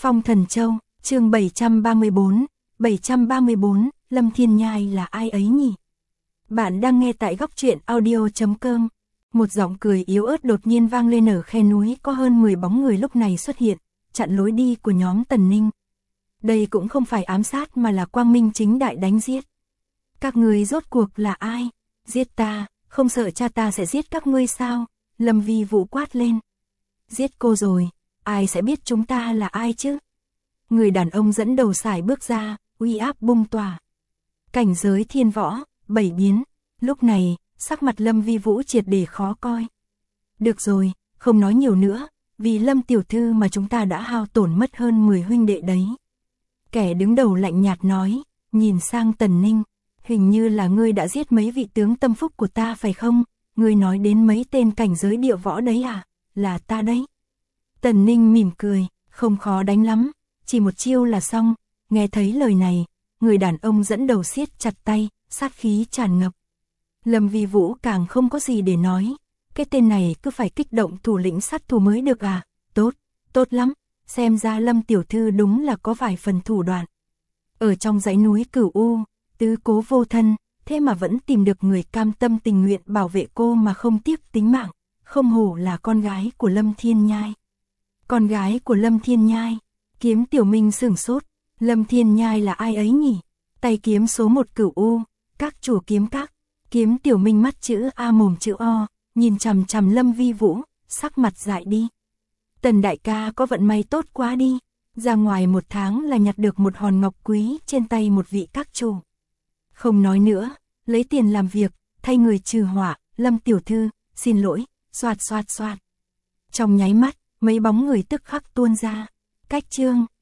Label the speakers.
Speaker 1: Phong Thần Châu, chương 734, Lâm Thiên Nhai là ai ấy nhỉ? Bạn đang nghe tại góc truyện audio.com. Một giọng cười yếu ớt đột nhiên vang lên ở khe núi, có hơn 10 bóng người lúc này xuất hiện, chặn lối đi của nhóm Tần Ninh. Đây cũng không phải ám sát mà là quang minh chính đại đánh giết. Các ngươi rốt cuộc là ai? Giết ta, không sợ cha ta sẽ giết các ngươi sao? Lâm Vi Vũ quát lên. Giết cô rồi, ai sẽ biết chúng ta là ai chứ? Người đàn ông dẫn đầu sải bước ra, uy áp bung tỏa. Cảnh giới thiên võ, 7 biến. Lúc này, sắc mặt Lâm Vi Vũ triệt để khó coi. Được rồi, không nói nhiều nữa, vì Lâm tiểu thư mà chúng ta đã hao tổn mất hơn 10 huynh đệ đấy. Kẻ đứng đầu lạnh nhạt nói, nhìn sang Tần Ninh, hình như là ngươi đã giết mấy vị tướng tâm phúc của ta phải không? Ngươi nói đến mấy tên cảnh giới địa võ đấy à? Là ta đấy. Tần Ninh mỉm cười, không khó đánh lắm, chỉ một chiêu là xong. Nghe thấy lời này, người đàn ông dẫn đầu siết chặt tay, sát khí tràn ngập. Lâm Vi Vũ càng không có gì để nói, cái tên này cứ phải kích động thủ lĩnh sát thủ mới được à? Tốt, tốt lắm, xem ra Lâm tiểu thư đúng là có vài phần thủ đoạn. Ở trong dãy núi Cửu U, tứ cố vô thân, thế mà vẫn tìm được người cam tâm tình nguyện bảo vệ cô mà không tiếc tính mạng, không hổ là con gái của Lâm Thiên Nhai. Con gái của Lâm Thiên Nhai, Kiếm Tiểu Minh sửng sốt, Lâm Thiên Nhai là ai ấy nhỉ? Tay kiếm số 1 Cửu U, các chủ kiếm các. Kiếm Tiểu Minh mắt chữ A mồm chữ O, nhìn chằm chằm Lâm Vi Vũ, sắc mặt dại đi. Tần đại ca có vận may tốt quá đi, ra ngoài 1 tháng là nhặt được một hòn ngọc quý trên tay một vị các chủ. Không nói nữa, lấy tiền làm việc, thay người trừ họa. Lâm tiểu thư, xin lỗi, xoạt xoạt xoạt. Trong nháy mắt, mấy bóng người tức khắc tuôn ra. Cách chương